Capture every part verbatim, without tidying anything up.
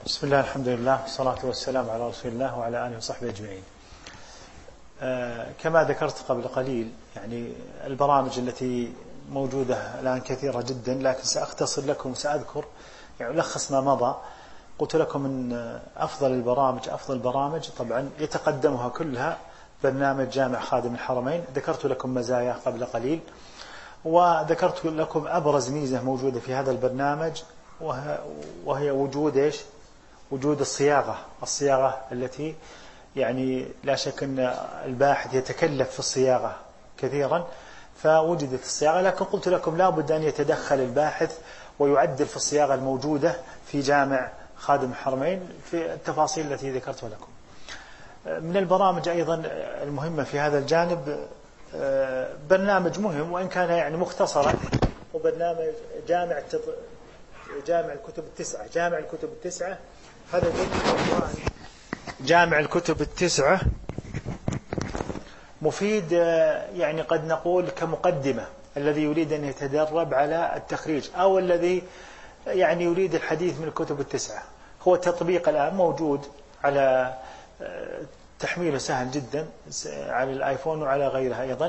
بسم الله الحمد لله والصلاة والسلام على رسول الله وعلى آله وصحبه أجمعين. آه كما ذكرت قبل قليل يعني البرامج التي موجودة الآن كثيرة جدا، لكن سأختصر لكم وسأذكر يعني ألخص ما مضى. قلت لكم من أفضل البرامج أفضل البرامج طبعا يتقدمها كلها برنامج جامع خادم الحرمين. ذكرت لكم مزايا قبل قليل، وذكرت لكم أبرز ميزة موجودة في هذا البرنامج وهي وجود إيش؟ وجود الصياغة الصياغة التي يعني لا شك أن الباحث يتكلف في الصياغة كثيرا، فوجدت الصياغة، لكن قلت لكم لا بد أن يتدخل الباحث ويعدل في الصياغة الموجودة في جامع خادم الحرمين في التفاصيل التي ذكرتها لكم. من البرامج أيضا المهمة في هذا الجانب برنامج مهم وإن كان يعني مختصرا، وبرنامج جامع التط... جامع الكتب التسعة جامع الكتب التسعة هذا جامع الكتب التسعة مفيد يعني قد نقول كمقدمة الذي يريد أن يتدرب على التخريج أو الذي يعني يريد الحديث من الكتب التسعة. هو تطبيق الآن موجود على تحميله سهل جدا على الآيفون وعلى غيرها أيضا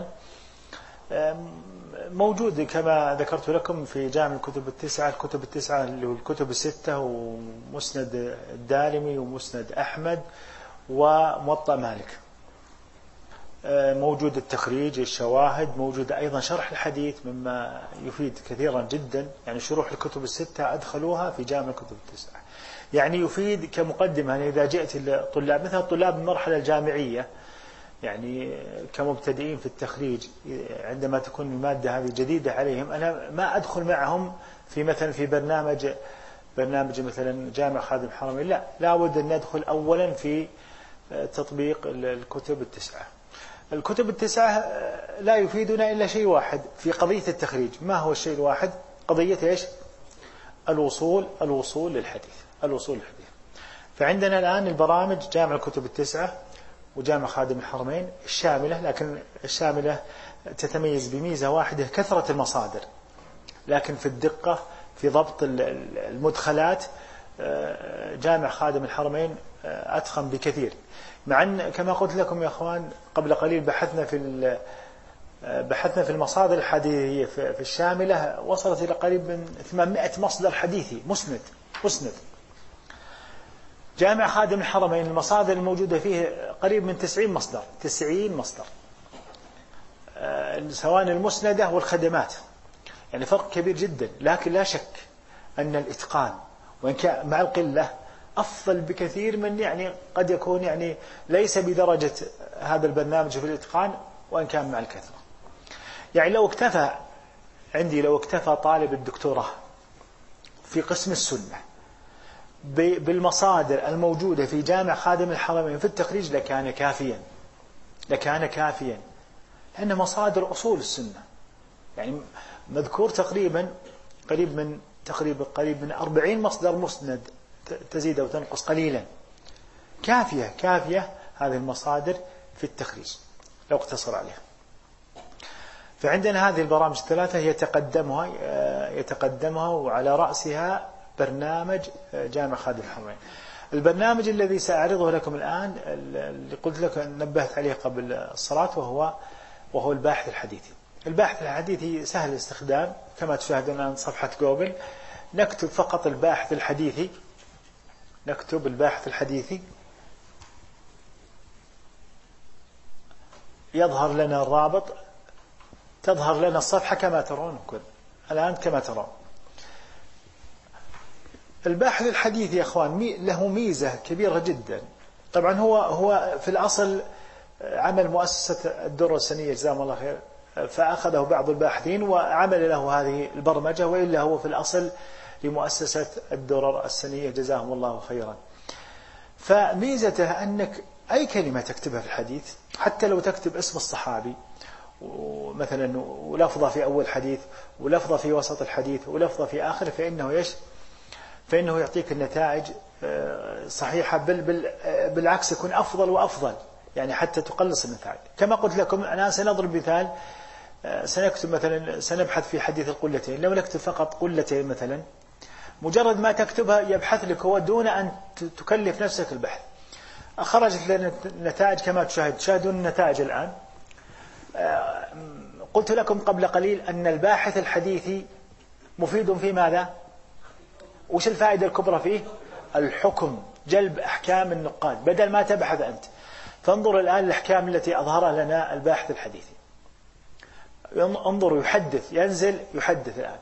موجود كما ذكرت لكم في جامع الكتب التسعة. الكتب التسعة اللي هو الكتب الستة ومسند الدارمي ومسند أحمد وموطأ مالك، موجود التخريج الشواهد، موجود أيضا شرح الحديث مما يفيد كثيرا جدا. يعني شروح الكتب الستة أدخلوها في جامع الكتب التسعة، يعني يفيد كمقدمة. يعني إذا جئت الطلاب مثلا طلاب المرحلة الجامعية يعني كمبتدئين في التخريج، عندما تكون المادة هذه جديدة عليهم، أنا ما أدخل معهم في مثلا في برنامج برنامج مثلا جامع خادم الحرمين، لا لابد أن ندخل أولا في تطبيق الكتب التسعة. الكتب التسعة لا يفيدنا إلا شيء واحد في قضية التخريج. ما هو الشيء الواحد؟ قضية إيش؟ الوصول الوصول للحديث الوصول للحديث. فعندنا الآن البرامج جامع الكتب التسعة وجامع خادم الحرمين الشاملة، لكن الشاملة تتميز بميزة واحدة، كثرة المصادر، لكن في الدقة في ضبط المدخلات جامع خادم الحرمين أتقن بكثير. مع أن كما قلت لكم يا أخوان قبل قليل بحثنا في بحثنا في المصادر الحديثية في الشاملة، وصلت إلى قريب من ثمانمائة مصدر حديثي مسند مسند. جامع خادم الحرمين المصادر الموجودة فيه قريب من تسعين مصدر تسعين مصدر سواء المسندة والخدمات، يعني فرق كبير جدا. لكن لا شك أن الإتقان وإن كان مع القلة أفضل بكثير من يعني قد يكون يعني ليس بدرجة هذا البرنامج في الإتقان وإن كان مع الكثرة. يعني لو اكتفى عندي لو اكتفى طالب الدكتوراه في قسم السنة بالمصادر الموجودة في جامع خادم الحرمين في التخريج لكان كافيا لكان كافيا لأن مصادر أصول السنة يعني مذكور تقريبا قريب من تقريبا قريب من أربعين مصدر مسند، تزيد أو تنقص قليلا. كافية كافية هذه المصادر في التخريج لو اقتصر عليها. فعندنا هذه البرامج الثلاثة يتقدمها يتقدمها وعلى رأسها برنامج جامع خادم الحرمين. البرنامج الذي سأعرضه لكم الآن اللي قلت لكم نبهت عليه قبل الصلاة وهو وهو الباحث الحديثي. الباحث الحديثي سهل الاستخدام كما تشاهدون الآن صفحة جوجل. نكتب فقط الباحث الحديثي نكتب الباحث الحديثي يظهر لنا الرابط، تظهر لنا الصفحة كما ترون الآن كما ترون. الباحث الحديثي يا أخوان له ميزة كبيرة جدا. طبعا هو هو في الأصل عمل مؤسسة الدرة السنية جزاهم الله خير، فأخذه بعض الباحثين وعمل له هذه البرمجة، وإلا هو في الأصل لمؤسسة الدرر السنية جزاهم الله خيرا. فميزته أنك أي كلمة تكتبها في الحديث، حتى لو تكتب اسم الصحابي مثلا ولفظة في أول حديث ولفظة في وسط الحديث ولفظة في آخر، فإنه يش فإنه يعطيك النتائج صحيحة، بل بل بالعكس يكون أفضل وأفضل، يعني حتى تقلص النتائج. كما قلت لكم أنا سنضرب مثال، سنكتب مثلا سنبحث في حديث القلتين، لو نكتب فقط قلتين مثلا مجرد ما تكتبها يبحث لك هو دون أن تكلف نفسك البحث. خرجت لنا نتائج كما تشاهد تشاهدون النتائج الآن. قلت لكم قبل قليل أن الباحث الحديثي مفيد في ماذا؟ وش الفائدة الكبرى فيه؟ الحكم، جلب أحكام النقاد بدل ما تبحث أنت. فانظر الآن الأحكام التي أظهرها لنا الباحث الحديثي. انظر يحدث، ينزل يحدث الآن،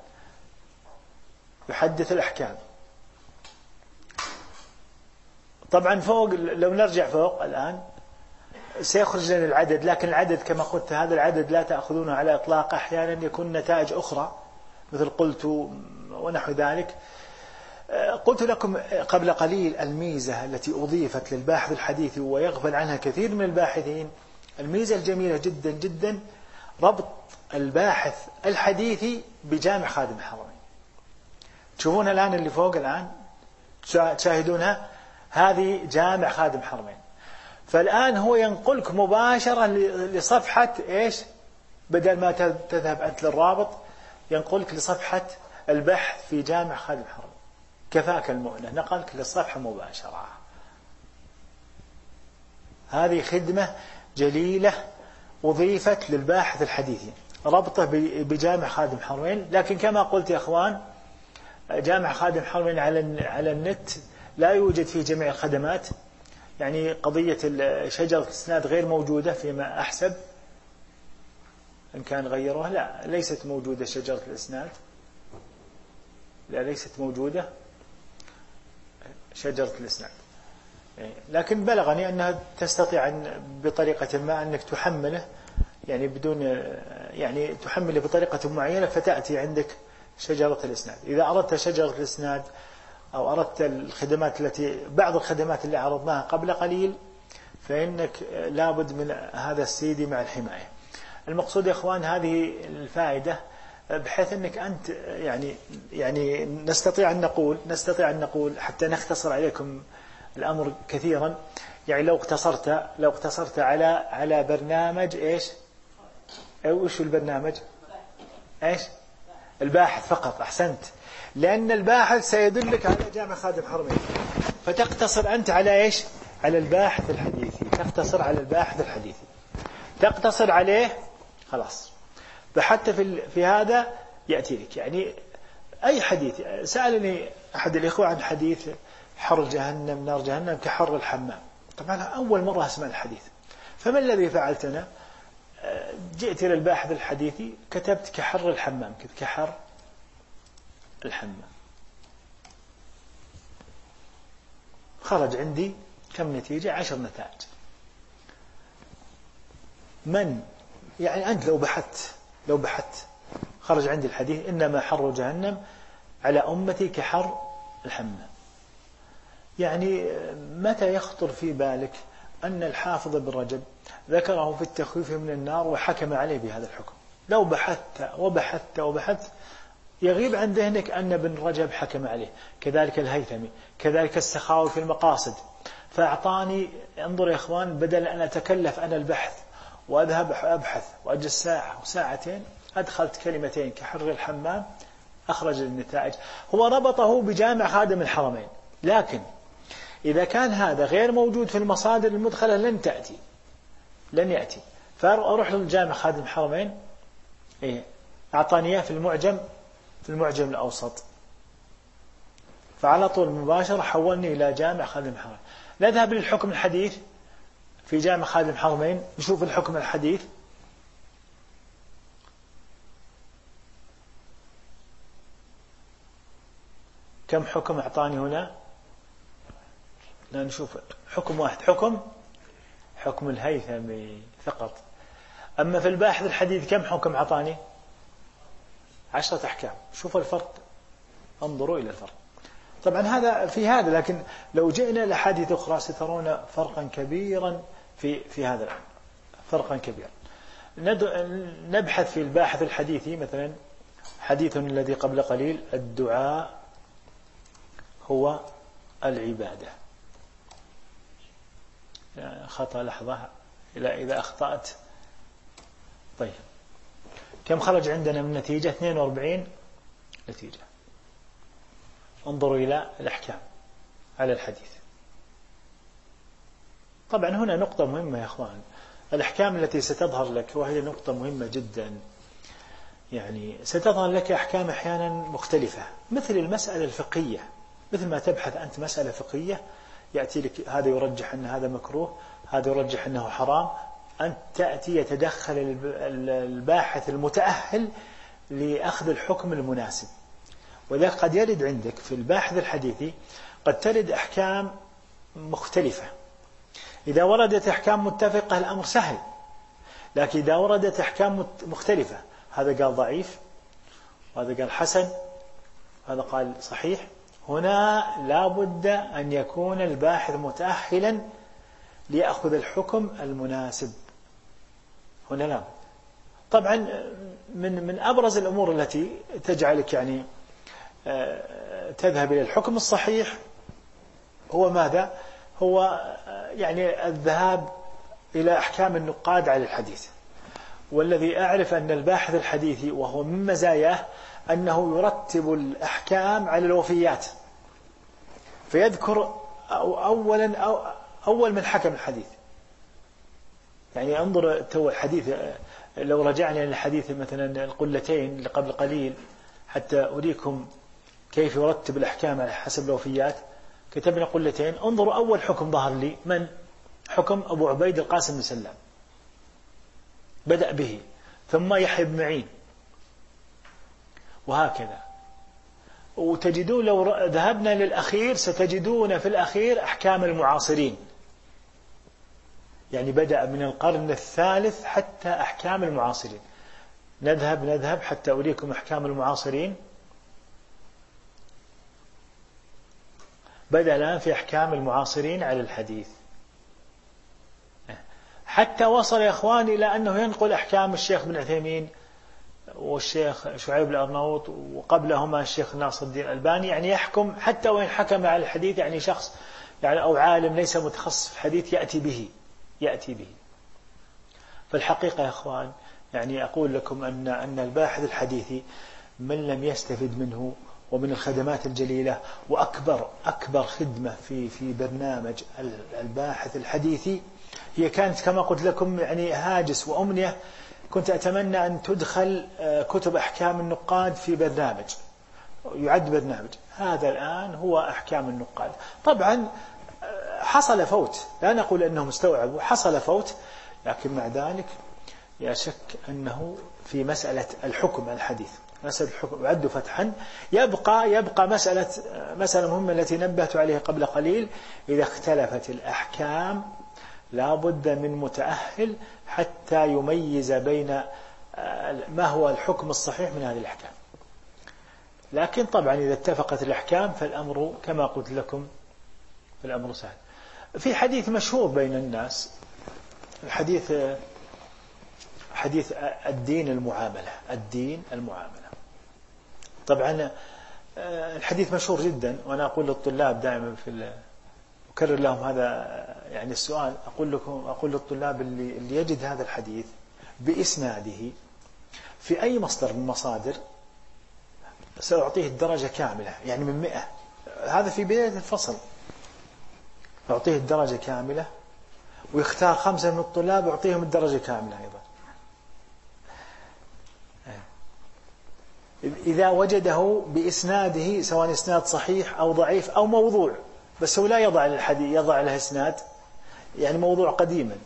يحدث الأحكام. طبعا فوق لو نرجع فوق الآن سيخرج لنا العدد، لكن العدد كما قلت هذا العدد لا تأخذونه على إطلاق، أحيانا يكون نتائج أخرى مثل قلت ونحو ذلك. قلت لكم قبل قليل الميزة التي أضيفت للباحث الحديثي ويغفل عنها كثير من الباحثين، الميزة الجميلة جدا جدا ربط الباحث الحديثي بجامع خادم الحرمين. تشوفون الآن اللي فوق الآن تشاهدونها، هذه جامع خادم الحرمين. فالآن هو ينقلك مباشرة لصفحة إيش؟ بدل ما تذهب أنت للرابط ينقلك لصفحة البحث في جامع خادم الحرمين. كفاك المؤنة، نقلك للصفحة مباشرة. هذه خدمة جليلة أضيفت للباحث الحديثي، ربطه بجامع خادم الحرمين. لكن كما قلت يا أخوان، جامع خادم الحرمين على على النت لا يوجد فيه جميع الخدمات. يعني قضية شجرة الإسناد غير موجودة فيما أحسب، إن كان غيروها لا ليست موجودة شجرة الإسناد، لا ليست موجودة شجرة الإسناد. لكن بلغني أنها تستطيع أن بطريقة ما أنك تحمله، يعني بدون يعني تحمله بطريقة معينة فتأتي عندك شجرة الإسناد. إذا أردت شجرة الإسناد أو أردت الخدمات التي بعض الخدمات اللي عرضناها قبل قليل فإنك لابد من هذا السيدي مع الحماية. المقصود يا إخوان هذه الفائدة، بحيث أنك أنت يعني يعني نستطيع أن نقول نستطيع أن نقول حتى نختصر عليكم الأمر كثيرا. يعني لو اقتصرت لو اقتصرت على على برنامج إيش أو إيش البرنامج إيش الباحث فقط، أحسنت، لأن الباحث سيدلك على جامع خادم الحرمين، فتقتصر أنت على إيش على الباحث الحديثي، تقتصر على الباحث الحديثي تقتصر عليه خلاص. فحتى في في هذا يأتي لك يعني أي حديث. سألني أحد الإخوة عن حديث حر جهنم نار جهنم كحر الحمام. طبعا أول مرة أسمع الحديث، فما الذي فعلت أنا؟ جئت إلى الباحث الحديثي كتبت كحر الحمام، كتبت كحر الحمام، خرج عندي كم نتيجة؟ عشر نتائج. من يعني أنت لو بحثت لو بحثت خرج عندي الحديث إنما حر جهنم على أمتي كحر الحمام. يعني متى يخطر في بالك أن الحافظ بن رجب ذكره في التخويف من النار وحكم عليه بهذا الحكم؟ لو بحثت وبحثت وبحثت يغيب عن ذهنك أن ابن رجب حكم عليه، كذلك الهيثمي، كذلك السخاوي في المقاصد. فأعطاني، انظر يا إخوان، بدل أن أتكلف أنا البحث وأذهب أبحث وأجلس ساعة وساعتين، أدخلت كلمتين كحر الحمام أخرج النتائج. هو ربطه بجامع خادم الحرمين، لكن إذا كان هذا غير موجود في المصادر المدخلة لن تأتي لن يأتي. فأروح للجامع خادم الحرمين، إيه أعطاني في المعجم في المعجم الأوسط، فعلى طول مباشرة حولني إلى جامع خادم الحرمين. نذهب للحكم الحديث في جامع خادم الحرمين، نشوف الحكم الحديث. كم حكم أعطاني هنا؟ لا نشوف حكم واحد، حكم حكم الهيثمي فقط. أما في الباحث الحديث كم حكم أعطاني؟ عشرة أحكام. شوفوا الفرق، انظروا إلى الفرق. طبعا هذا في هذا، لكن لو جئنا لحديث أخرى سترون فرقا كبيرا في في هذا الأمر، فرقا كبيرا. نبحث في الباحث الحديثي مثلا حديث الذي قبل قليل الدعاء هو العبادة. خطأ لحظة إلى إذا أخطأت. طيب كم خرج عندنا من نتيجة؟ اثنين وأربعين نتيجة. انظروا إلى الأحكام على الحديث. طبعا هنا نقطة مهمة يا أخوان، الأحكام التي ستظهر لك، وهي نقطة مهمة جدا، يعني ستظهر لك أحكام أحيانا مختلفة، مثل المسألة الفقهية، مثل ما تبحث أنت مسألة فقهية يأتي لك هذا يرجح أن هذا مكروه، هذا يرجح أنه حرام، أنت تأتي يتدخل الباحث المتأهل لأخذ الحكم المناسب. وذلك قد يرد عندك في الباحث الحديثي قد ترد أحكام مختلفة. إذا وردت أحكام متفقة الأمر سهل، لكن إذا وردت أحكام مختلفة، هذا قال ضعيف، وهذا قال حسن، هذا قال صحيح، هنا لا بد أن يكون الباحث متأهلا ليأخذ الحكم المناسب. هنا لا بد. طبعا من من أبرز الأمور التي تجعلك يعني تذهب إلى الحكم الصحيح هو ماذا؟ هو يعني الذهاب إلى أحكام النقاد على الحديث. والذي أعرف أن الباحث الحديثي وهو من مزاياه أنه يرتب الأحكام على الوفيات، فيذكر أولا أو أول من حكم الحديث. يعني انظر تو الحديث، لو رجعنا للحديث مثلا القلتين اللي قبل قليل حتى أريكم كيف يرتب الأحكام على حسب الوفيات، كتبنا قلتين، انظروا أول حكم ظهر لي من؟ حكم أبو عبيد القاسم بن سلام، بدأ به، ثم يحيى بن معين، وهكذا. وتجدون لو ذهبنا للأخير ستجدون في الأخير أحكام المعاصرين، يعني بدأ من القرن الثالث حتى أحكام المعاصرين. نذهب نذهب حتى أريكم أحكام المعاصرين. بدأ الآن في أحكام المعاصرين على الحديث، حتى وصل يا إخوان إلى أنه ينقل أحكام الشيخ بن عثيمين والشيخ شعيب الأرناؤوط، وقبلهما الشيخ ناصر الدين الألباني. يعني يحكم حتى وإن حكم على الحديث، يعني شخص يعني أو عالم ليس متخصص في الحديث يأتي به يأتي به. فالحقيقة يا إخوان يعني أقول لكم أن أن الباحث الحديثي من لم يستفد منه ومن الخدمات الجليلة، وأكبر أكبر خدمة في في برنامج الباحث الحديثي هي كانت كما قلت لكم يعني هاجس وأمنية. كنت أتمنى أن تدخل كتب أحكام النقاد في برنامج، يعد برنامج هذا الآن هو أحكام النقاد. طبعا حصل فوت، لا نقول أنهم استوعبوا، حصل فوت، لكن مع ذلك لا شك أنه في مسألة الحكم الحديث، مسألة الحكم عد فتحا. يبقى يبقى مسألة مسألة مهمة التي نبهت عليها قبل قليل، إذا اختلفت الأحكام لا بد من متأهل حتى يميز بين ما هو الحكم الصحيح من هذه الأحكام. لكن طبعا إذا اتفقت الأحكام فالأمر كما قلت لكم الأمر سهل. في حديث مشهور بين الناس، الحديث حديث الدين المعاملة، الدين المعاملة. طبعا الحديث مشهور جدا، وأنا أقول للطلاب دائما في أكرر لهم هذا يعني السؤال، أقول لكم أقول للطلاب اللي, اللي يجد هذا الحديث بإسناده في أي مصدر من المصادر سأعطيه الدرجة كاملة، يعني من مئة، هذا في بداية الفصل أعطيه الدرجة كاملة، ويختار خمسة من الطلاب أعطيهم الدرجة كاملة أيضا إذا وجده بإسناده، سواء إسناد صحيح أو ضعيف أو موضوع، بس هو لا يضع الحديث يضع له إسناد يعني موضوع قديما،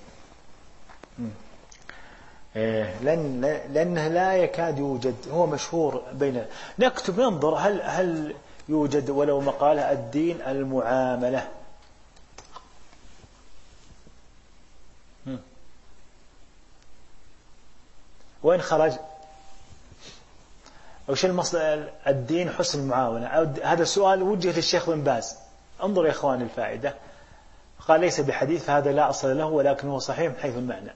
لأن لأنه لا يكاد يوجد، هو مشهور بين. نكتب ننظر هل هل يوجد ولو مقالة الدين المعاملة. وين خرج؟ وش المصدر؟ الدين حسن المعاونة. هذا السؤال وجه للشيخ بن باز. انظر يا إخواني الفائدة، قال ليس بحديث، فهذا لا أصل له ولكن هو صحيح من حيث المعنى.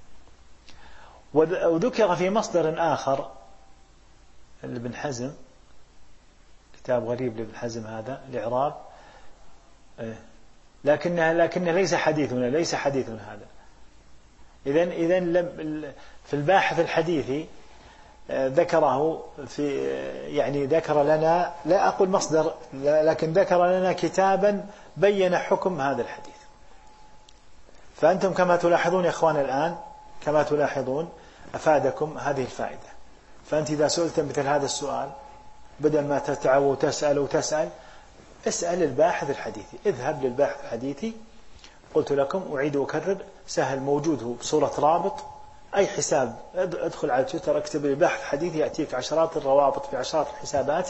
وذكر في مصدر آخر لابن حزم، كتاب غريب لابن حزم هذا الإعراب، لكنه لكنه ليس حديثنا ليس حديثنا هذا. إذن إذن في الباحث الحديثي ذكره في يعني ذكر لنا، لا أقول مصدر، لكن ذكر لنا كتابا بين حكم هذا الحديث. فأنتم كما تلاحظون يا إخوان الآن، كما تلاحظون أفادكم هذه الفائدة. فأنت إذا سئلت مثل هذا السؤال بدل ما تتعب وتسأل وتسأل، اسأل الباحث الحديثي، اذهب للباحث الحديثي. قلت لكم أعيد وأكرر، سهل، موجود هو بصورة رابط، أي حساب ادخل على تويتر اكتب الباحث حديث يأتيك عشرات الروابط في عشرات الحسابات.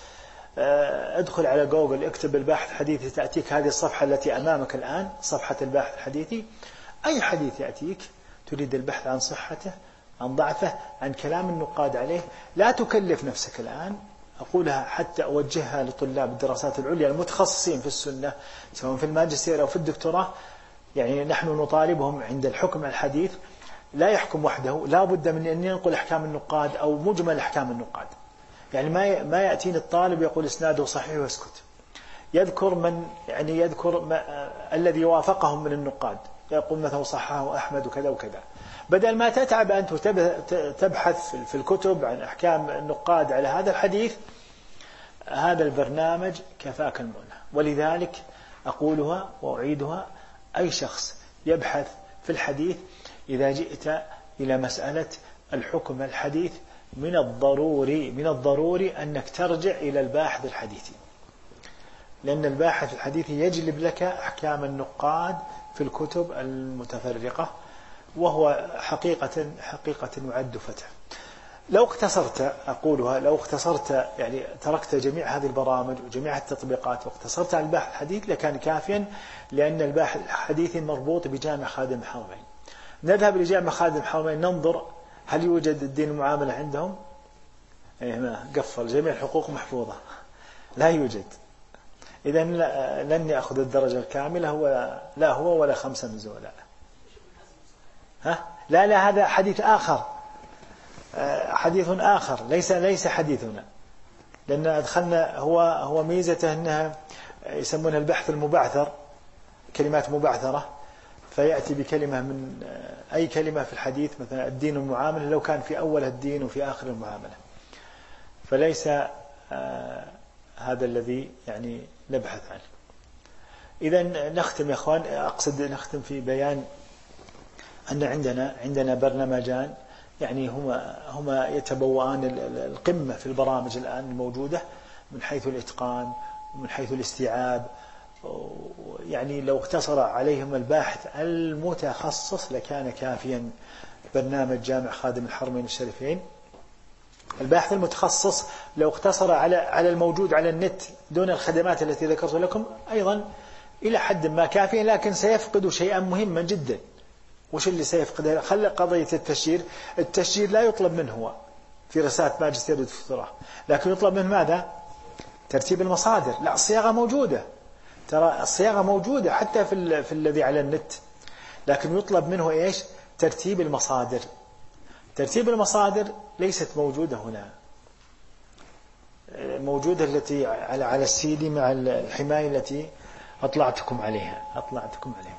ادخل على جوجل اكتب الباحث حديثي تأتيك هذه الصفحة التي أمامك الآن، صفحة الباحث الحديثي. أي حديث يأتيك تريد البحث عن صحته، عن ضعفه، عن كلام النقاد عليه، لا تكلف نفسك الآن. أقولها حتى أوجهها لطلاب الدراسات العليا المتخصصين في السنة سواء في الماجستير أو في الدكتوراه. يعني نحن نطالبهم عند الحكم الحديث لا يحكم وحده، لا بد من أن ينقل أحكام النقاد أو مجمل أحكام النقاد. يعني ما ما يأتيني الطالب يقول إسناده صحيح ويسكت، يذكر من يعني يذكر ما الذي وافقهم من النقاد، يقول مثلا صححه أحمد وكذا وكذا، بدل ما تتعب أنت تبحث في الكتب عن أحكام النقاد على هذا الحديث. هذا البرنامج كفاك المنى. ولذلك أقولها وأعيدها، أي شخص يبحث في الحديث إذا جئت إلى مسألة الحكم الحديث من الضروري من الضروري أنك ترجع إلى الباحث الحديثي، لأن الباحث الحديثي يجلب لك أحكام النقاد في الكتب المتفرقة، وهو حقيقة حقيقة يعد فتح. لو اختصرت أقولها لو اختصرت يعني تركت جميع هذه البرامج وجميع التطبيقات واختصرت على الباحث الحديث لكان كافيا، لأن الباحث الحديثي مربوط بجامع خادم الحرمين. نذهب لجامع خادم الحرمين ننظر هل يوجد الدين المعاملة عندهم؟ إيه ما قفل، جميع الحقوق محفوظة، لا يوجد. إذن لن يأخذ الدرجة الكاملة هو، لا هو ولا خمسة من زولاء. ها؟ لا لا هذا حديث آخر، حديث آخر ليس ليس حديثنا، لأن أدخلنا هو هو ميزته أنها يسمونها البحث المبعثر، كلمات مبعثرة، فيأتي بكلمة من أي كلمة في الحديث، مثلا الدين المعاملة لو كان في أول الدين وفي آخر المعاملة، فليس آه هذا الذي يعني نبحث عنه. إذا نختم يا أخوان، أقصد نختم في بيان أن عندنا عندنا برنامجان يعني هما هما يتبوأان القمة في البرامج الآن الموجودة من حيث الإتقان ومن حيث الاستيعاب. يعني لو اقتصر عليهم الباحث المتخصص لكان كافيا برنامج جامع خادم الحرمين الشريفين. الباحث المتخصص لو اقتصر على على الموجود على النت دون الخدمات التي ذكرت لكم أيضا إلى حد ما كافيا، لكن سيفقد شيئا مهما جدا. وش اللي سيفقده؟ خلى قضية التشجير. التشجير لا يطلب منه هو في رسالة ماجستير ودكتوراه، لكن يطلب منه ماذا؟ ترتيب المصادر. لا، الصياغة موجودة، ترى الصياغة موجودة حتى في في الذي على النت، لكن يطلب منه إيش؟ ترتيب المصادر. ترتيب المصادر ليست موجودة هنا، موجودة التي على على السيدي مع الحماية التي أطلعتكم عليها أطلعتكم عليها.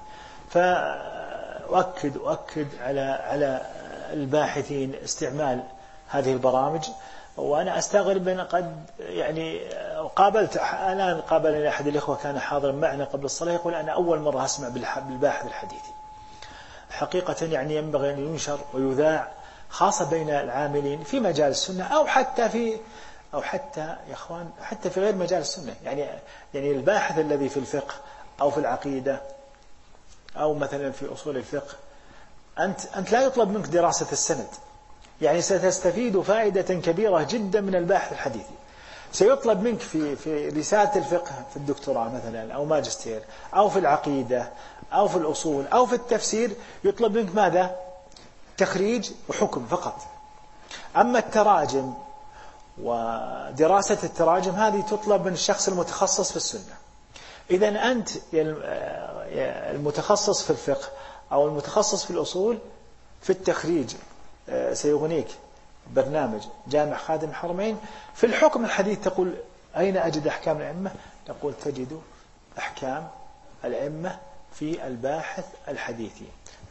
فأؤكد أؤكد على على الباحثين استعمال هذه البرامج. وأنا أستغرب أن قد يعني قابلت الآن قابلني أحد الإخوة كان حاضرا معنا قبل الصلاة يقول أنا أول مرة أسمع بالباحث الحديثي. حقيقة يعني ينبغي أن ينشر ويذاع خاصة بين العاملين في مجال السنة أو حتى في أو حتى يا إخوان حتى في غير مجال السنة. يعني يعني الباحث الذي في الفقه أو في العقيدة أو مثلا في أصول الفقه، أنت أنت لا يطلب منك دراسة السند، يعني ستستفيد فائدة كبيرة جدا من الباحث الحديثي. سيطلب منك في في رسالة الفقه في الدكتوراه مثلا أو ماجستير أو في العقيدة أو في الأصول أو في التفسير، يطلب منك ماذا؟ تخريج وحكم فقط. أما التراجم ودراسة التراجم هذه تطلب من الشخص المتخصص في السنة. إذن أنت المتخصص في الفقه أو المتخصص في الأصول في التخريج سيغنيك برنامج جامع خادم الحرمين. في الحكم الحديث تقول أين أجد أحكام الأئمة؟ تقول تجد أحكام الأئمة في الباحث الحديثي.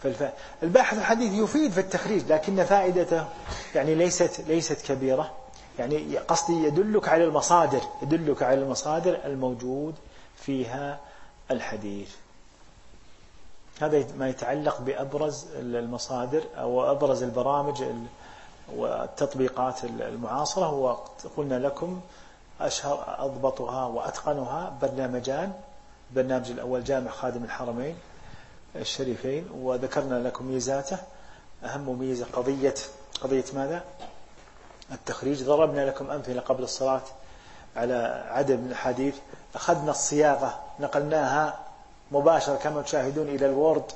فالباحث الحديث يفيد في التخريج، لكن فائدته يعني ليست ليست كبيرة. يعني قصدي يدلك على المصادر، يدلك على المصادر الموجود فيها الحديث. هذا ما يتعلق بأبرز المصادر أو أبرز البرامج والتطبيقات المعاصرة. وقلنا لكم أشهر أضبطها وأتقنها برنامجان: البرنامج الأول جامع خادم الحرمين الشريفين، وذكرنا لكم ميزاته. أهم ميزة قضية قضية ماذا؟ التخريج. ضربنا لكم أمثلة قبل الصلاة على عدد من الحديث. أخذنا الصياغة نقلناها مباشرة كما تشاهدون إلى الوورد.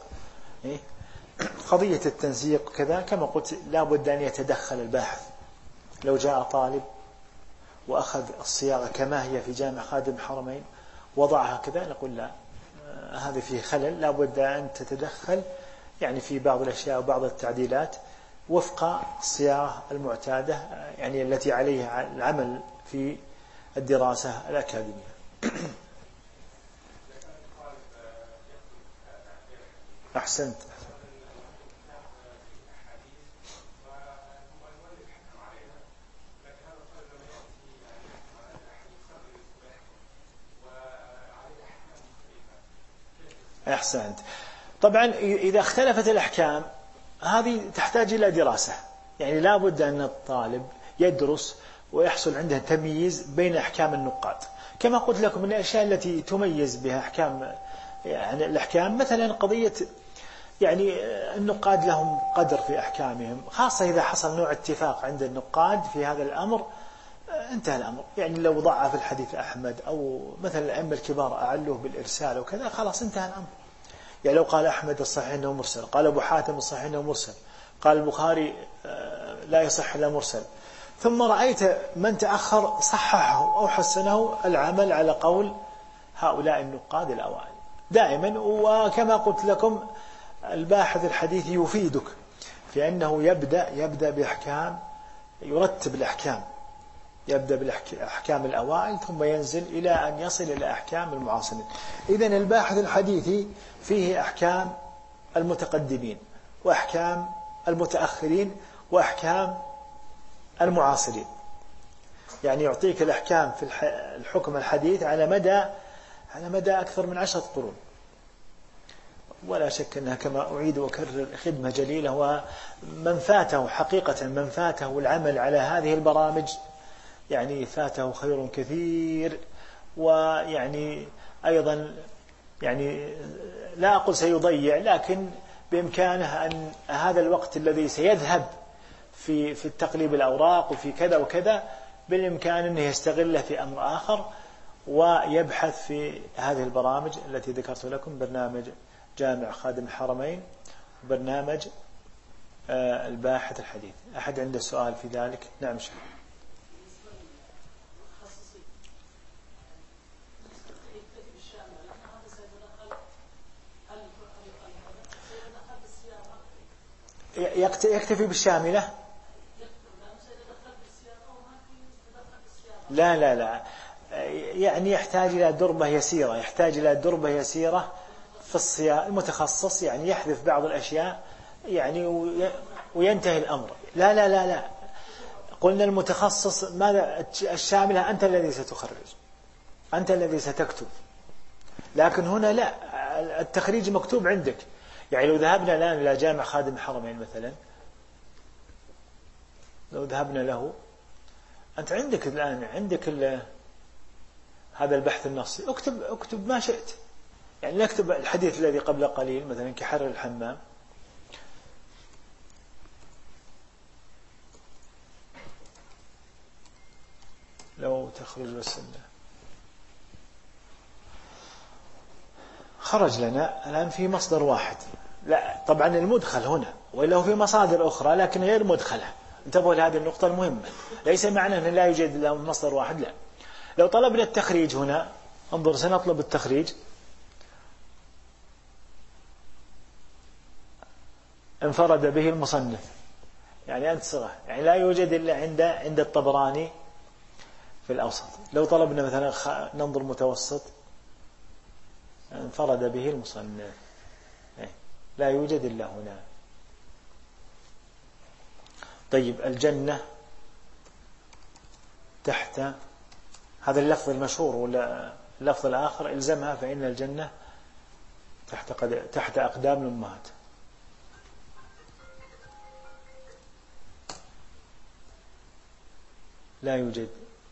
قضية التنسيق كذا كما قلت لا بد أن يتدخل الباحث. لو جاء طالب وأخذ الصياغة كما هي في جامع خادم الحرمين وضعها كذا، نقول لا، هذا فيه خلل، لا بد أن تتدخل يعني في بعض الأشياء وبعض التعديلات وفق الصياغة المعتادة، يعني التي عليها العمل في الدراسة الأكاديمية. أحسنت. أحسنت. طبعا إذا اختلفت الأحكام هذه تحتاج إلى دراسة، يعني لا بد أن الطالب يدرس ويحصل عنده تمييز بين أحكام النقاد. كما قلت لكم من الأشياء التي تميز بها أحكام يعني الأحكام مثلا قضية يعني النقاد لهم قدر في أحكامهم، خاصة إذا حصل نوع اتفاق عند النقاد في هذا الأمر انتهى الأمر. يعني لو ضعف الحديث أحمد أو مثلا الأئمة الكبار أعلوه بالإرسال وكذا خلاص انتهى الأمر. يعني لو قال أحمد الصحيح أنه مرسل، قال أبو حاتم الصحيح أنه مرسل، قال البخاري لا يصح إلا مرسل، ثم رأيت من تأخر صححه أو حسنه، العمل على قول هؤلاء النقاد الأوائل دائما. وكما قلت لكم الباحث الحديث يفيدك في أنه يبدأ يبدأ بأحكام، يرتب الأحكام، يبدأ بالأحكام الأوائل ثم ينزل إلى أن يصل إلى أحكام المعاصرين. إذن الباحث الحديثي فيه أحكام المتقدمين وأحكام المتأخرين وأحكام المعاصرين، يعني يعطيك الأحكام في الحكم الحديث على مدى على مدى أكثر من عشرة قرون. ولا شك أنها كما أعيد وأكرر خدمة جليلة، ومن فاته حقيقة من فاته العمل على هذه البرامج يعني فاته خير كثير. ويعني أيضا يعني لا أقول سيضيع، لكن بإمكانه أن هذا الوقت الذي سيذهب في في التقليب الأوراق وفي كذا وكذا بالإمكان أنه يستغله في أمر آخر ويبحث في هذه البرامج التي ذكرت لكم: برنامج جامع خادم الحرمين وبرنامج الباحث الحديث. أحد عنده سؤال في ذلك؟ نعم شيخ. يكتفي بالشاملة؟ لا لا لا، يعني يحتاج إلى دربة يسيرة، يحتاج إلى دربة يسيرة في الصياغة. المتخصص يعني يحذف بعض الأشياء يعني وينتهي الأمر. لا لا لا لا، قلنا المتخصص ماذا؟ الشاملة أنت الذي ستخرج، أنت الذي ستكتب. لكن هنا لا، التخريج مكتوب عندك. يعني لو ذهبنا الآن إلى جامع خادم الحرمين مثلا، لو ذهبنا له، أنت عندك الآن عندك هذا البحث النصي، اكتب اكتب ما شئت. يعني نكتب الحديث الذي قبل قليل مثلا كحر الحمام، لو تخرج السنة خرج لنا الآن في مصدر واحد. لا طبعا المدخل هنا، وإلا هو في مصادر أخرى لكن غير مدخلة. انتبهوا لهذه النقطة المهمة، ليس معنى أن لا يوجد له مصدر واحد، لا. لو طلبنا التخريج هنا، انظر سنطلب التخريج، انفرد به المصنف، يعني أنت صغة، يعني لا يوجد إلا عند عند الطبراني في الأوسط. لو طلبنا مثلا ننظر متوسط، انفرد به المصنف. لا يوجد إلا هنا. طيب الجنة تحت، هذا اللفظ المشهور، ولا اللفظ الآخر إلزمها فإن الجنة تحت قد... تحت أقدام الأمهات. لا يوجد.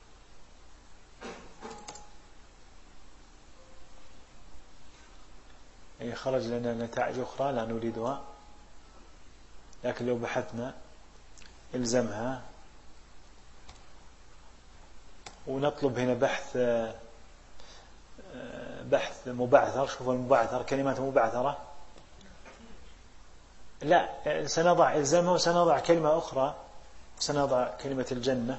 أي خرج لنا نتائج أخرى لا نريدها، لكن لو بحثنا إلزمها. ونطلب هنا بحث بحث مبعثر. شوفوا المبعثر، كلمات مبعثرة لا، سنضع إلزامها وسنضع كلمة أخرى، سنضع كلمة الجنة.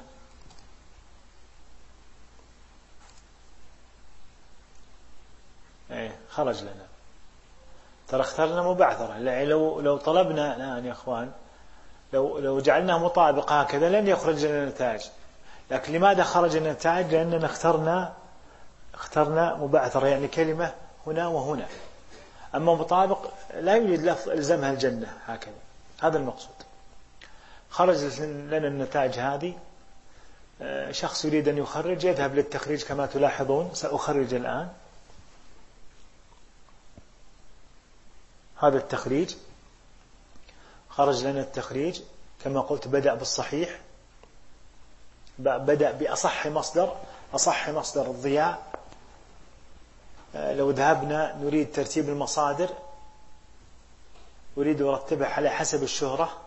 ايه خرج لنا، ترى اخترنا مبعثرة. لو لو طلبنا الآن يا اخوان، لو لو جعلناها مطابقة هكذا لن يخرج لنا نتائج. لكن لماذا خرج لنا نتائج؟ لأننا اخترنا اخترنا مبعثرة، يعني كلمة هنا وهنا. أما مطابق لا يوجد لفظ إلزمها الجنة هكذا، هذا المقصود. خرج لنا النتائج هذه. شخص يريد أن يخرج يذهب للتخريج كما تلاحظون. سأخرج الآن هذا التخريج. خرج لنا التخريج كما قلت، بدأ بالصحيح، بدأ بأصح مصدر. أصح مصدر الضياء. لو ذهبنا نريد ترتيب المصادر، أريد أرتبها على حسب الشهرة،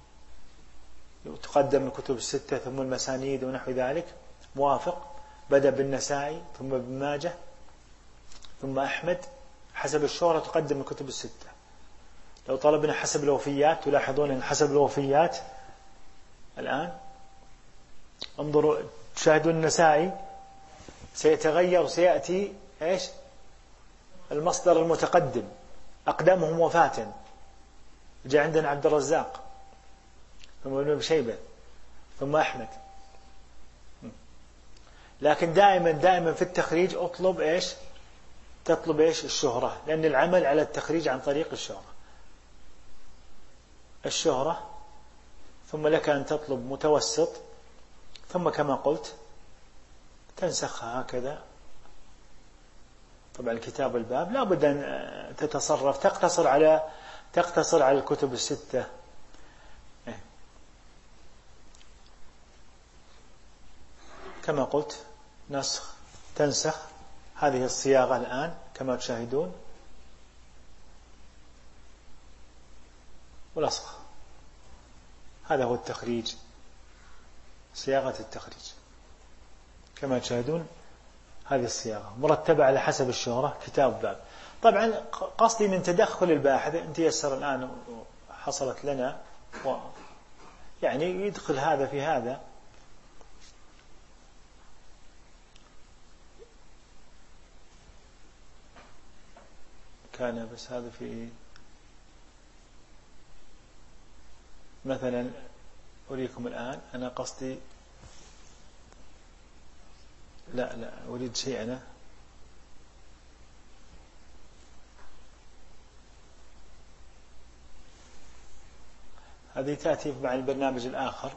تقدم الكتب الستة ثم المسانيد ونحو ذلك. موافق. بدأ بالنسائي ثم ابن ماجه ثم أحمد، حسب الشهرة تقدم الكتب الستة. لو طلبنا حسب الوفيات، تلاحظون أن حسب الوفيات الآن انظروا، تشاهدون النسائي سيتغير وسيأتي إيش المصدر المتقدم، أقدمهم وفاة. جاء عندنا عبد الرزاق ثم ابن شيبة ثم أحمد. لكن دائما دائما في التخريج أطلب إيش تطلب إيش الشهرة، لأن العمل على التخريج عن طريق الشهرة. الشهرة ثم لك أن تطلب متوسط، ثم كما قلت تنسخها هكذا. طبعا الكتاب والباب لا بد أن تتصرف، تقتصر على تقتصر على الكتب الستة. كما قلت نسخ، تنسخ. هذه الصياغة الآن كما تشاهدون، ولصق. هذا هو التخريج، صياغة التخريج كما تشاهدون. هذه الصياغة مرتبة على حسب الشهرة، كتاب باب. طبعا قصدي من تدخل الباحث، أنت يسر الآن حصلت لنا و يعني يدخل هذا في هذا. كان بس هذا في مثلا أريكم الآن. أنا قصدي لا لا أريد شيء. أنا هذه تأتي مع البرنامج الآخر.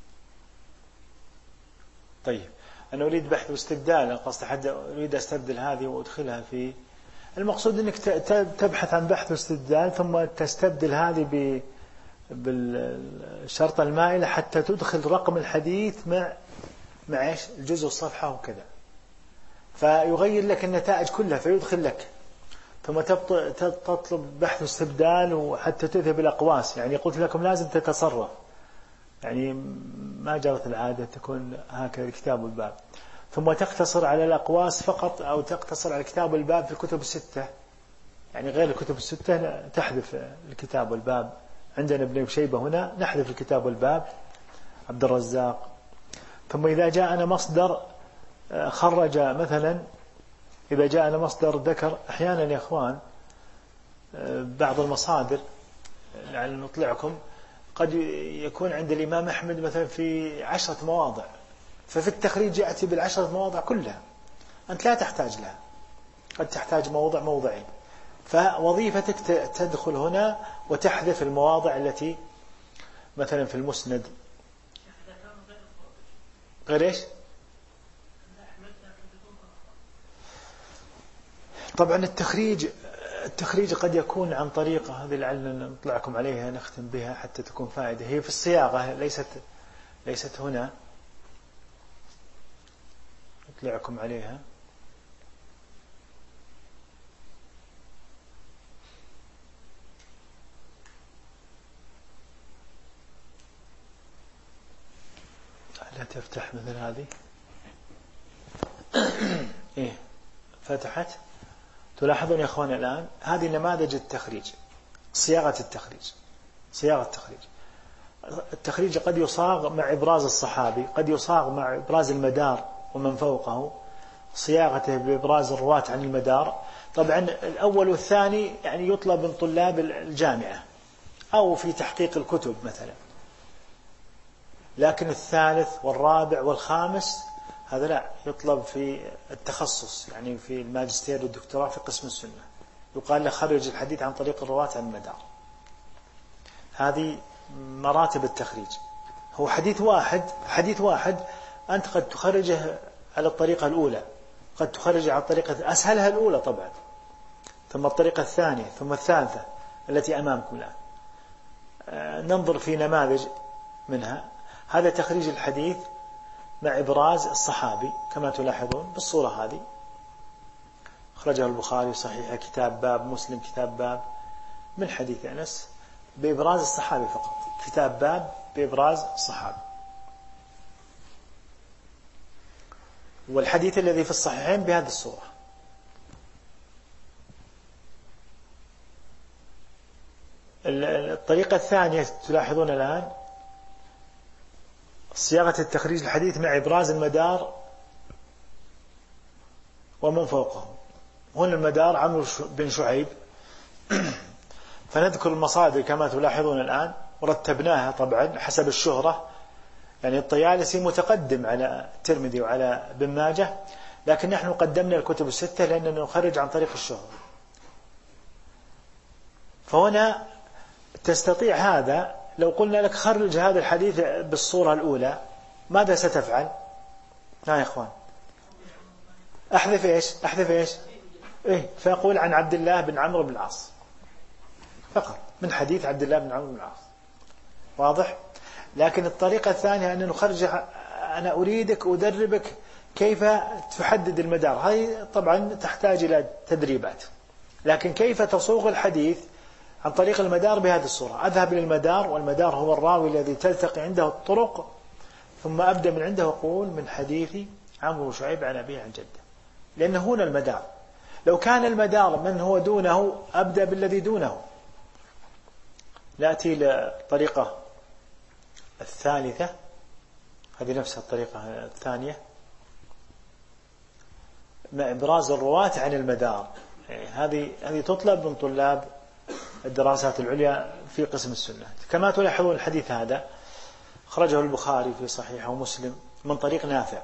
طيب أنا أريد بحث واستبدال، قصدي حد أريد أستبدل هذه وأدخلها في المقصود. أنك تبحث عن بحث واستبدال ثم تستبدل هذه ب بالشرطة المائلة حتى تدخل رقم الحديث مع مع إيش الجزء الصفحة وكذا، فيغير لك النتائج كلها فيدخل لك. ثم تطلب بحث واستبدال وحتى تذهب الأقواس. يعني قلت لكم لازم تتصرف، يعني ما جرت العادة تكون هكذا الكتاب والباب. ثم تقتصر على الأقواس فقط، أو تقتصر على الكتاب والباب في الكتب الستة. يعني غير الكتب الستة تحذف الكتاب والباب. عندنا ابن شيبة هنا نحذف الكتاب والباب، عبد الرزاق. ثم إذا جاءنا مصدر خرج مثلا، إذا جاءنا مصدر ذكر أحيانا يا إخوان بعض المصادر يعني نطلعكم قد يكون عند الإمام أحمد مثلا في عشرة مواضع، ففي التخريج يأتي بالعشرة مواضع كلها، أنت لا تحتاج لها، قد تحتاج موضع موضعين. فوظيفتك تدخل هنا وتحذف المواضع التي مثلا في المسند غير إيش. طبعا التخريج التخريج قد يكون عن طريقة هذه لعلنا نطلعكم عليها نختم بها حتى تكون فائدة. هي في الصياغة ليست ليست هنا، نطلعكم عليها. لا تفتح مثل هذه. إيه فتحت. تلاحظون يا أخوان الآن هذه نماذج التخريج، صياغة التخريج، صياغة التخريج. التخريج قد يصاغ مع إبراز الصحابي، قد يصاغ مع إبراز المدار ومن فوقه، صياغته بإبراز الرواة عن المدار. طبعا الأول والثاني يعني يطلب من طلاب الجامعة أو في تحقيق الكتب مثلا، لكن الثالث والرابع والخامس هذا لا، يطلب في التخصص، يعني في الماجستير والدكتوراه في قسم السنة، يقال له خرج الحديث عن طريق الرواة عن المدار. هذه مراتب التخريج. هو حديث واحد، حديث واحد أنت قد تخرجه على الطريقة الأولى، قد تخرجه على الطريقة أسهلها الأولى طبعا، ثم الطريقة الثانية، ثم الثالثة التي أمامكم الآن. ننظر في نماذج منها. هذا تخريج الحديث مع إبراز الصحابي كما تلاحظون بالصورة هذه. أخرجه البخاري صحيح كتاب باب، مسلم كتاب باب، من حديث أنس بإبراز الصحابي فقط، كتاب باب بإبراز الصحابي. والحديث الذي في الصحيحين بهذه الصورة. الطريقة الثانية تلاحظون الآن صياغة التخريج الحديث مع إبراز المدار ومن فوقه. هنا المدار عمرو بن شعيب. فنذكر المصادر كما تلاحظون الآن، ورتبناها طبعا حسب الشهرة. يعني الطيالسي متقدم على الترمذي وعلى ابن ماجه، لكن نحن قدمنا الكتب الستة لأننا نخرج عن طريق الشهرة. فهنا تستطيع هذا، لو قلنا لك خرج هذا الحديث بالصورة الأولى ماذا ستفعل؟ ها يا إخوان، أحذف إيش؟ أحذف إيش؟ إيه؟ فيقول عن عبد الله بن عمرو بن العاص فقط، من حديث عبد الله بن عمرو بن العاص. واضح؟ لكن الطريقة الثانية أن نخرج، أنا أريدك أدربك كيف تحدد المدار. هذه طبعا تحتاج إلى تدريبات، لكن كيف تصوغ الحديث عن طريق المدار بهذه الصورة. أذهب إلى المدار، والمدار هو الراوي الذي تلتقي عنده الطرق، ثم أبدأ من عنده وأقول من حديث عمرو بن شعيب عن أبيه عن جده، لأن هنا المدار. لو كان المدار من هو دونه أبدأ بالذي دونه. نأتي للطريقة الثالثة، هذه نفسها الطريقة الثانية مع إبراز الرواة عن المدار. هذه هذه تطلب من طلاب الدراسات العليا في قسم السنة. كما تلاحظون الحديث هذا خرجه البخاري في صحيحه ومسلم من طريق نافع،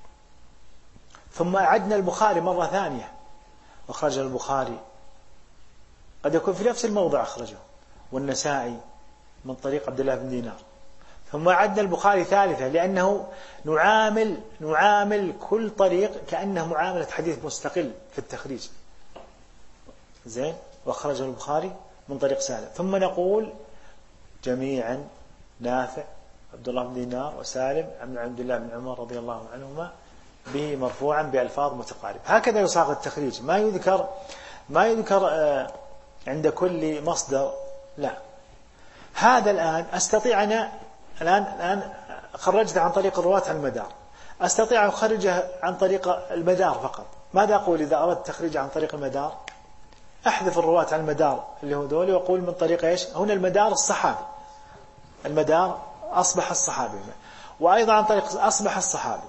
ثم أعدنا البخاري مرة ثانية أخرجه البخاري، قد يكون في نفس الموضع أخرجه، والنسائي من طريق عبد الله بن دينار، ثم أعدنا البخاري ثالثة، لأنه نعامل نعامل كل طريق كأنه معاملة حديث مستقل في التخريج. زين، وأخرجه البخاري من طريق سالم، ثم نقول جميعا نافع عبد الله بن دينار وسالم عن عبد الله بن عمر رضي الله عنهما به مرفوعا بألفاظ متقاربة. هكذا يصاغ التخريج، ما يذكر ما يذكر عند كل مصدر، لا. هذا الآن أستطيع أنا الآن الآن خرجت عن طريق الرواة عن المدار، أستطيع أن أخرجه عن طريق المدار فقط. ماذا أقول إذا أردت تخريج عن طريق المدار؟ أحذف الرواة عن المدار اللي هو دولي، وأقول من طريق إيش؟ هنا المدار الصحابي، المدار أصبح الصحابي، وأيضا عن طريق أصبح الصحابي.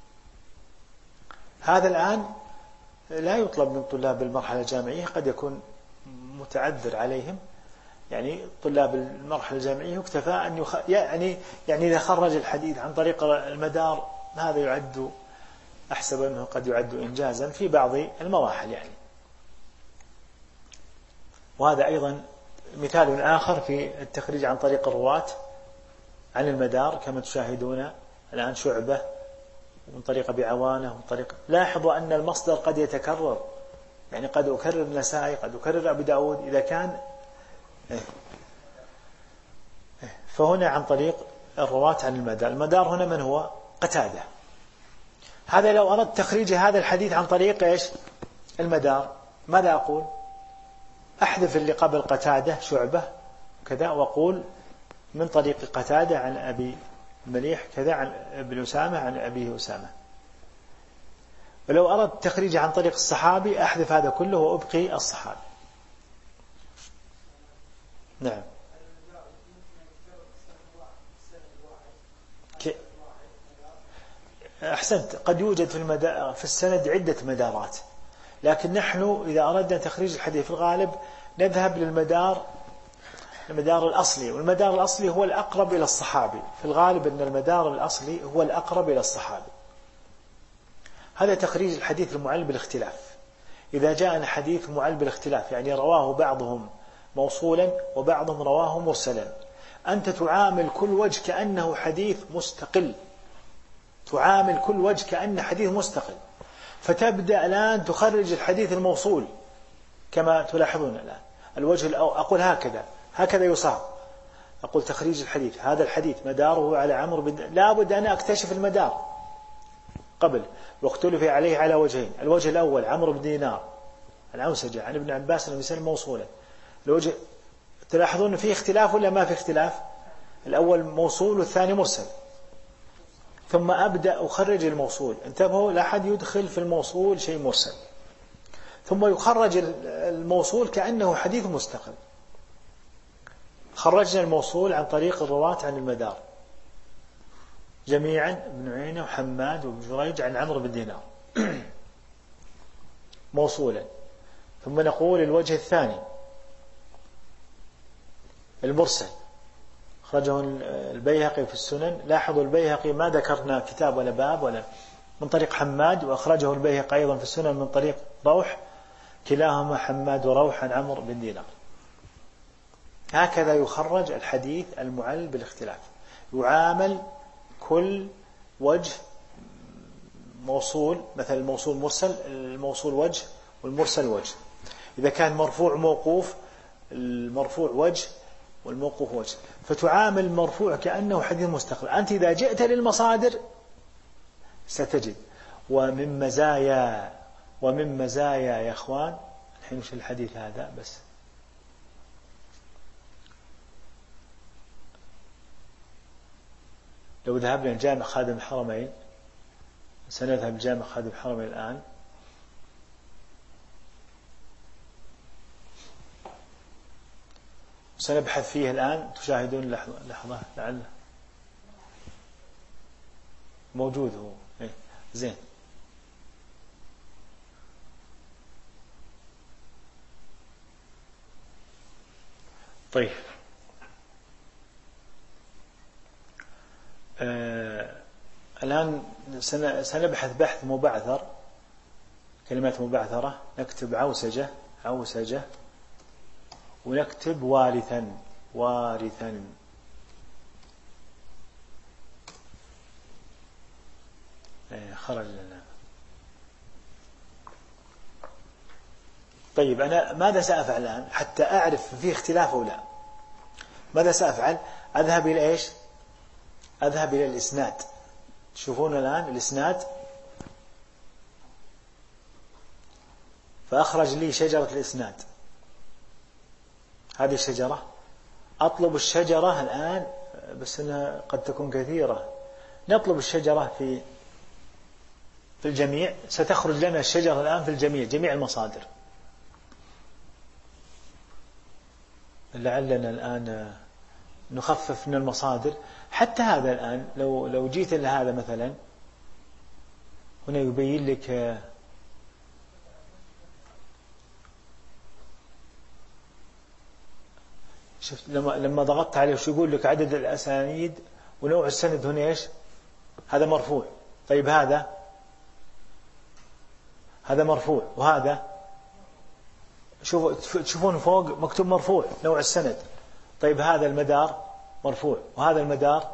هذا الآن لا يطلب من طلاب المرحلة الجامعية، قد يكون متعذر عليهم. يعني طلاب المرحلة الجامعية يكتفى أن يخ... يعني يعني إذا خرج الحديث عن طريق المدار هذا يعد، أحسب أنه قد يعد إنجازا في بعض المراحل. يعني وهذا أيضا مثال آخر في التخريج عن طريق الرواة عن المدار كما تشاهدون الآن شعبة من طريق أبي عوانة ومن طريق. لاحظوا أن المصدر قد يتكرر، يعني قد أكرر النسائي قد أكرر أبي داود إذا كان. فهنا عن طريق الرواة عن المدار. المدار هنا من هو؟ قتادة. هذا لو أردت تخريج هذا الحديث عن طريق إيش؟ المدار، ماذا أقول؟ أحذف اللي قبل قتادة شعبة كذا وأقول من طريق قتادة عن أبي مليح كذا عن ابن أسامة عن أبيه أسامة. ولو أردت تخريج عن طريق الصحابي أحذف هذا كله وأبقي الصحابي. نعم. أحسنت، قد يوجد في, المدا... في السند عدة مدارات، لكن نحن إذا أردنا تخريج الحديث في الغالب نذهب للمدار المدار الأصلي، والمدار الأصلي هو الأقرب إلى الصحابي. في الغالب أن المدار الأصلي هو الأقرب إلى الصحابي. هذا تخريج الحديث المعل بالاختلاف. إذا جاء حديث معل بالاختلاف يعني رواه بعضهم موصولا وبعضهم رواه مرسلا، أنت تعامل كل وجه كأنه حديث مستقل، تعامل كل وجه كأنه حديث مستقل. فتبدأ الآن تخرج الحديث الموصول كما تلاحظون الآن. الوجه الأول أقول هكذا هكذا يصاب، أقول تخريج الحديث، هذا الحديث مداره على عمرو بن، لا بد أن أكتشف المدار قبل، واختلف عليه على وجهين. الوجه الأول عمرو بن دينار العوسجة عن ابن عباس النبي صلى الله عليه وسلم موصولا. الوجه تلاحظون فيه اختلاف ولا ما في اختلاف؟ الأول موصول والثاني مرسل. ثم أبدأ أخرج الموصول، انتبهوا لا أحد يدخل في الموصول شيء مرسل. ثم يخرج الموصول كأنه حديث مستقل. خرجنا الموصول عن طريق الرواة عن المدار جميعا، ابن عيينة وحماد وابن جريج عن عمرو بن دينار موصولا. ثم نقول الوجه الثاني المرسل، خرجه البيهقي في السنن. لاحظوا البيهقي ما ذكرنا كتاب ولا باب ولا، من طريق حماد، وأخرجه البيهقي أيضا في السنن من طريق روح، كلاهما حماد وروح عن عمرو بن دينار. هكذا يخرج الحديث المعل بالاختلاف، يعامل كل وجه موصول، مثل الموصول مرسل، الموصول وجه والمرسل وجه. إذا كان مرفوع موقوف، المرفوع وجه والموقوف وجه، فتعامل المرفوع كأنه حديث مستقل. أنت إذا جئت للمصادر ستجد. ومن مزايا ومن مزايا يا أخوان، الحين وش الحديث هذا بس، لو ذهبنا لجامع خادم الحرمين، سنذهب لجامع خادم الحرمين الآن، سنبحث فيه الآن. تشاهدون لحظة, لحظة لعل موجود هو. إيه زين. طيب آه الآن سنبحث بحث مبعثر، كلمات مبعثرة. نكتب عوسجة عوسجة ونكتب وارثا وارثا. آه خرج لنا. طيب أنا ماذا سأفعل الآن حتى أعرف فيه اختلاف أو لا؟ ماذا سأفعل؟ أذهب إلى إيش؟ أذهب إلى الإسناد. تشوفون الآن الإسناد، فأخرج لي شجرة الإسناد، هذه الشجرة. أطلب الشجرة الآن، بس أنها قد تكون كثيرة. نطلب الشجرة في في الجميع، ستخرج لنا الشجرة الآن في الجميع، جميع المصادر. لعلنا الآن نخفف من المصادر. حتى هذا الآن لو لو جيت لهذا مثلا، هنا يبين لك شفت لما لما ضغطت عليه وش يقول لك؟ عدد الأسانيد ونوع السند. هنا إيش؟ هذا مرفوع. طيب هذا هذا مرفوع، وهذا شوفوا تشوفون فوق مكتوب مرفوع نوع السند. طيب هذا المدار مرفوع وهذا المدار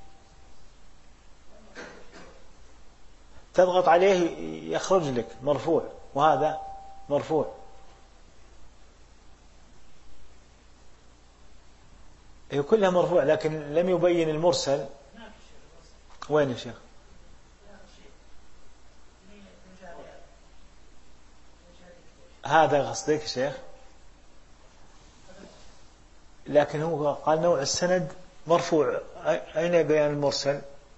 تضغط عليه يخرج لك مرفوع وهذا مرفوع. هي كلها مرفوع لكن لم يبين المرسل. وين يا شيخ؟ هذا قصدك يا شيخ؟ لكن هو قال نوع السند مرفوع. أين بيان المرسل؟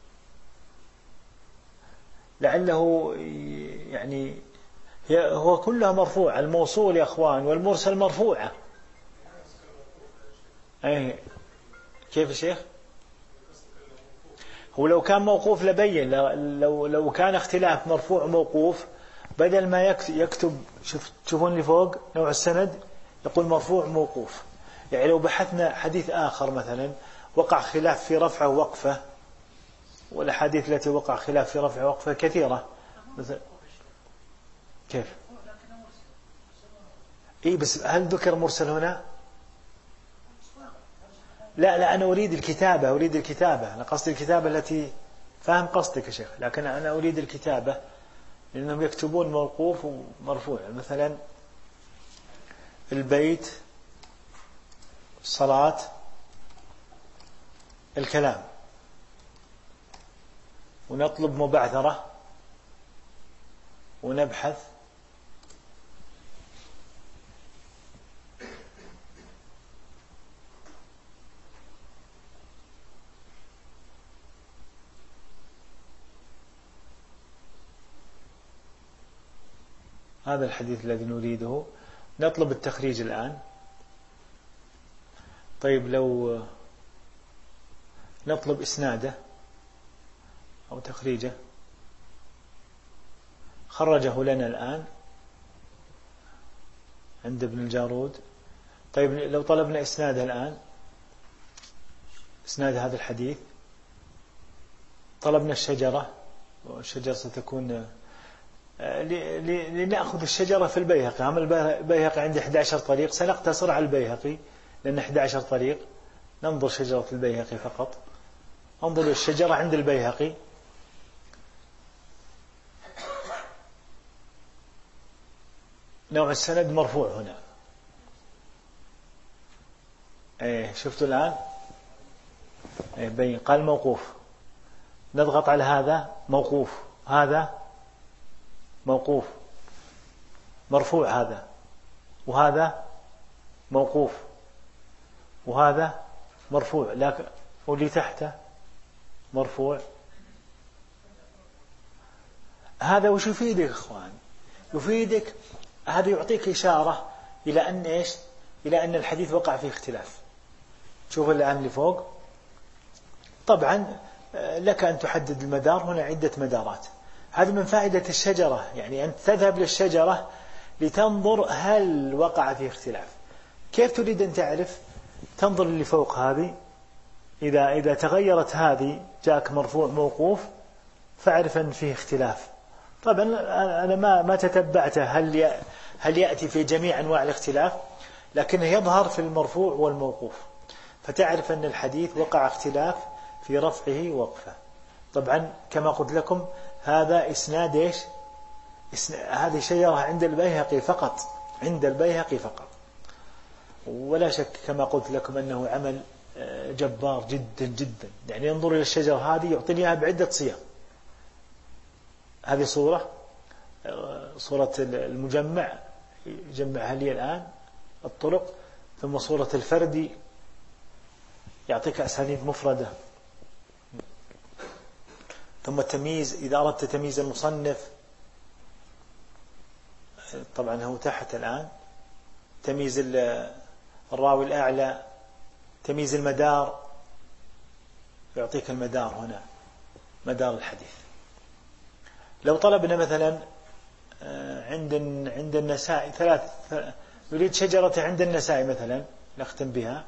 لعله يعني هو كلها مرفوع. الموصول يا أخوان والمرسل مرفوعة. أي كيف يا شيخ؟ هو لو كان موقوف لبين. لو لو كان اختلاف مرفوع وموقوف بدل ما يكتب شوف تشوفون اللي فوق نوع السند يقول مرفوع موقوف. يعني لو بحثنا حديث آخر مثلا وقع خلاف في رفعه ووقفه، والأحاديث التي وقع خلاف في رفعه ووقفه كثيرة مثل كيف؟ إيه بس هل ذكر مرسل هنا؟ لا لا أنا أريد الكتابة أريد الكتابة أنا قصدي الكتابة التي فاهم قصدك يا شيخ، لكن أنا أريد الكتابة لأنهم يكتبون موقوف ومرفوع. مثلا البيت الصلاة الكلام ونطلب مبعثرة ونبحث هذا الحديث الذي نريده. نطلب التخريج الآن. طيب لو نطلب إسناده أو تخريجه خرجه لنا الآن عند ابن الجارود. طيب لو طلبنا إسناده الآن إسناد هذا الحديث طلبنا الشجرة والشجرة ستكون لنأخذ الشجرة في البيهقي. هم البيهقي عندي أحد عشر طريق سنقتصر على البيهقي لأن أحد عشر طريق. ننظر شجرة البيهقي فقط. انظر الشجرة عند البيهقي نوع السند مرفوع هنا. ايه شفتوا الآن ايه بين قال موقوف. نضغط على هذا موقوف هذا موقوف مرفوع هذا وهذا موقوف وهذا مرفوع لكن واللي تحته مرفوع. هذا وش يفيدك اخوان؟ يفيدك هذا يعطيك إشارة إلى أن إيش؟ إلى أن الحديث وقع فيه اختلاف. شوف الآن اللي فوق طبعا لك أن تحدد المدار. هنا عدة مدارات. هذا من فائدة الشجرة. يعني أنت تذهب للشجرة لتنظر هل وقع فيه اختلاف. كيف تريد أن تعرف؟ تنظر اللي فوق هذه إذا إذا تغيرت هذه جاءك مرفوع موقوف فاعرف أن فيه اختلاف. طبعا أنا ما ما تتبعته هل هل يأتي في جميع أنواع الاختلاف، لكنه يظهر في المرفوع والموقوف فتعرف أن الحديث وقع اختلاف في رفعه ووقفه. طبعا كما قلت لكم هذا إسناد إيش؟ هذه شجرة عند البيهقي فقط عند البيهقي فقط. ولا شك كما قلت لكم أنه عمل جبار جدا جدا. يعني ينظر إلى الشجرة هذه يعطيني إياها بعدة صيغ. هذه صورة صورة المجمع يجمعها لي الآن الطرق، ثم صورة الفردي يعطيك أسانيد مفردة، ثم التمييز إذا أردت تمييز المصنف طبعا هو تحت الآن تمييز الراوي الأعلى، تمييز المدار يعطيك المدار هنا مدار الحديث. لو طلبنا مثلا عند عند النسائي ثلاث نريد شجرة عند النسائي مثلا نختم بها.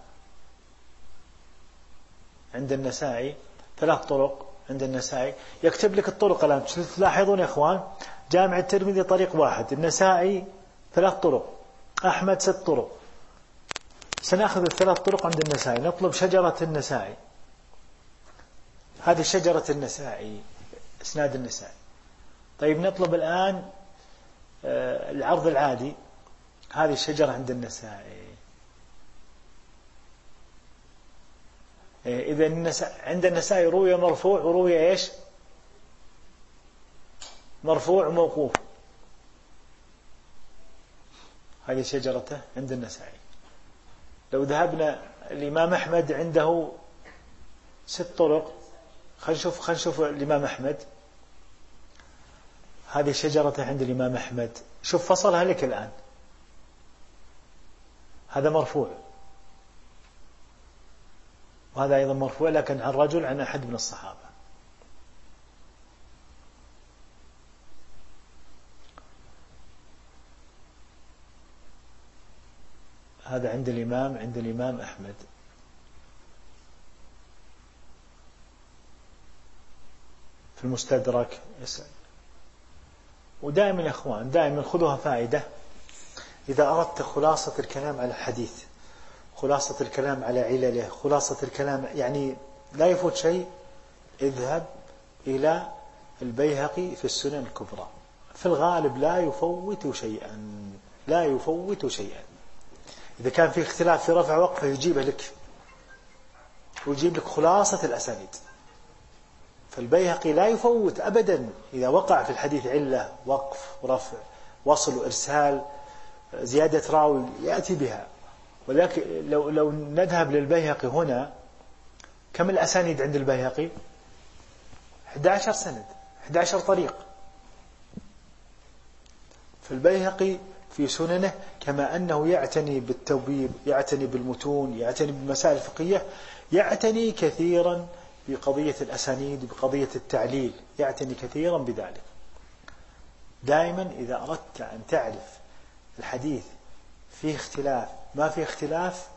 عند النسائي ثلاث طرق عند النسائي يكتب لك الطرق. الآن تلاحظون يا إخوان جامع الترمذي طريق واحد، النسائي ثلاث طرق. أحمد ست طرق، سنأخذ الثلاث طرق عند النسائي، نطلب شجرة النسائي، هذه شجرة النسائي إسناد النسائي. طيب نطلب الآن العرض العادي، هذه الشجرة عند النسائي. إذا النسائي عند النسائي روي مرفوع وروي إيش؟ مرفوع وموقوف، هذه شجرته عند النسائي. لو ذهبنا الإمام أحمد عنده ست طرق، خلينا نشوف خلينا نشوف الإمام أحمد، هذه شجرته عند الإمام أحمد، شوف فصلها لك الآن، هذا مرفوع وهذا أيضا مرفوع لكن عن رجل عن أحد من الصحابة. هذا عند الإمام عند الإمام أحمد. في المستدرك يسأل. ودائما يا أخوان دائما خذوها فائدة، إذا أردت خلاصة الكلام على الحديث، خلاصة الكلام على علله، خلاصة الكلام يعني لا يفوت شيء، اذهب إلى البيهقي في السنن الكبرى، في الغالب لا يفوت شيئا، لا يفوت شيئا. إذا كان في اختلاف في رفع وقفه يجيبه لك ويجيب لك خلاصة الأسانيد. فالبيهقي لا يفوت أبدا، إذا وقع في الحديث علة وقف ورفع وصل وإرسال زيادة راوي يأتي بها. ولكن لو, لو نذهب للبيهقي هنا، كم الأسانيد عند البيهقي؟ أحد عشر سند، أحد عشر طريق. فالبيهقي في سننه كما أنه يعتني بالتوبيب، يعتني بالمتون، يعتني بالمسائل الفقهية، يعتني كثيرا بقضية الأسانيد، بقضية التعليل، يعتني كثيرا بذلك. دائما إذا أردت أن تعرف الحديث فيه اختلاف ما فيه اختلاف،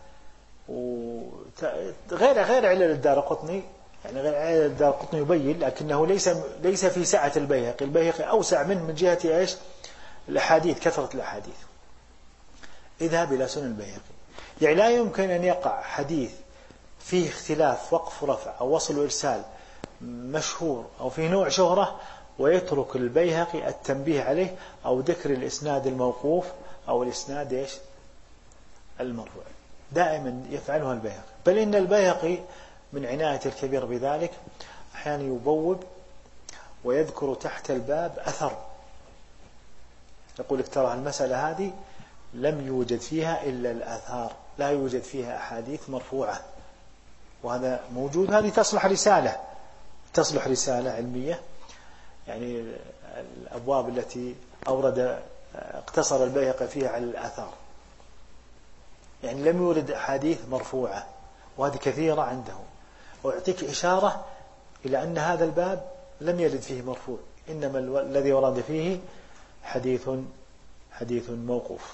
غير غير علل الدارقطني، يعني غير علل الدارقطني يبين، لكنه ليس ليس في سعة البيهقي، البيهقي أوسع منه من جهة إيش؟ الأحاديث، كثرة الأحاديث. اذهب إلى سنن البيهقي، يعني لا يمكن أن يقع حديث فيه اختلاف وقف ورفع أو وصل وإرسال مشهور أو في نوع شهرة ويترك البيهقي التنبيه عليه أو ذكر الإسناد الموقوف أو الإسناد إيش؟ المرفوع. دائما يفعلها البيهقي، بل إن البيهقي من عناية الكبير بذلك أحيانا يبوب ويذكر تحت الباب أثر، يقول لك ترى المسألة هذه لم يوجد فيها إلا الآثار، لا يوجد فيها أحاديث مرفوعة، وهذا موجود. هذه تصلح رسالة، تصلح رسالة علمية. يعني الأبواب التي أورد اقتصر البيهقي فيها على الآثار، يعني لم يورد أحاديث مرفوعة، وهذه كثيرة عنده. وأعطيك إشارة إلى أن هذا الباب لم يرد فيه مرفوع، إنما الذي ورد فيه حديث حديث موقوف.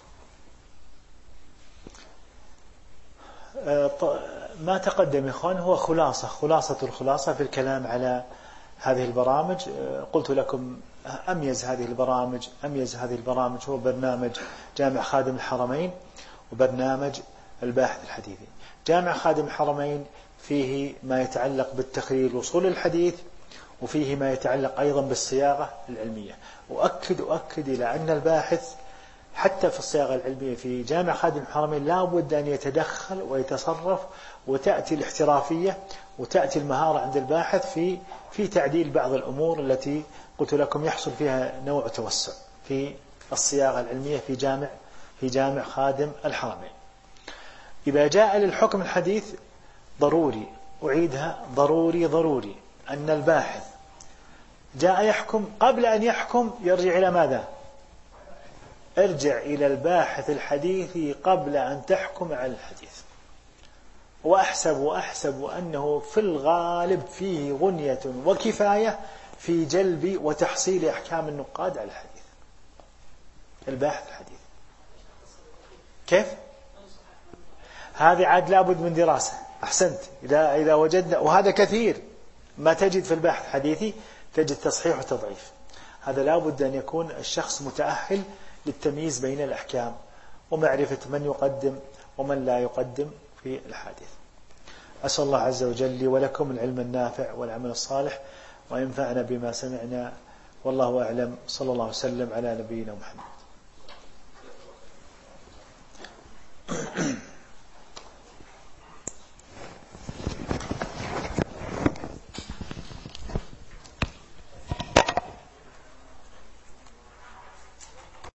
ما تقدم يا إخوان هو خلاصة خلاصة الخلاصة في الكلام على هذه البرامج. قلت لكم أميز هذه البرامج أميز هذه البرامج هو برنامج جامع خادم الحرمين وبرنامج الباحث الحديثي. جامع خادم الحرمين فيه ما يتعلق بالتخريج وصول الحديث، وفيه ما يتعلق أيضا بالصياغة العلمية. وأكد أؤكد إلى أن الباحث حتى في الصياغة العلمية في جامع خادم الحرمين لا بد أن يتدخل ويتصرف، وتأتي الاحترافية وتأتي المهارة عند الباحث في في تعديل بعض الأمور التي قلت لكم يحصل فيها نوع توسع في الصياغة العلمية في جامع في جامع خادم الحرمين. إذا جاء للحكم الحديث ضروري، أعيدها، ضروري ضروري أن الباحث جاء يحكم، قبل أن يحكم يرجع إلى ماذا؟ ارجع إلى الباحث الحديثي قبل أن تحكم على الحديث. وأحسب وأحسب أنه في الغالب فيه غنية وكفاية في جلب وتحصيل أحكام النقاد على الحديث. الباحث الحديث كيف؟ هذه عاد لابد من دراسة. أحسنت. إذا إذا وجدنا، وهذا كثير ما تجد في الباحث الحديثي، تجد تصحيح وتضعيف. هذا لابد أن يكون الشخص متأهل للتمييز بين الأحكام ومعرفة من يقدم ومن لا يقدم في الحديث. أسأل الله عز وجل لي ولكم العلم النافع والعمل الصالح، وينفعنا بما سمعنا، والله أعلم. صلى الله وسلم على نبينا محمد.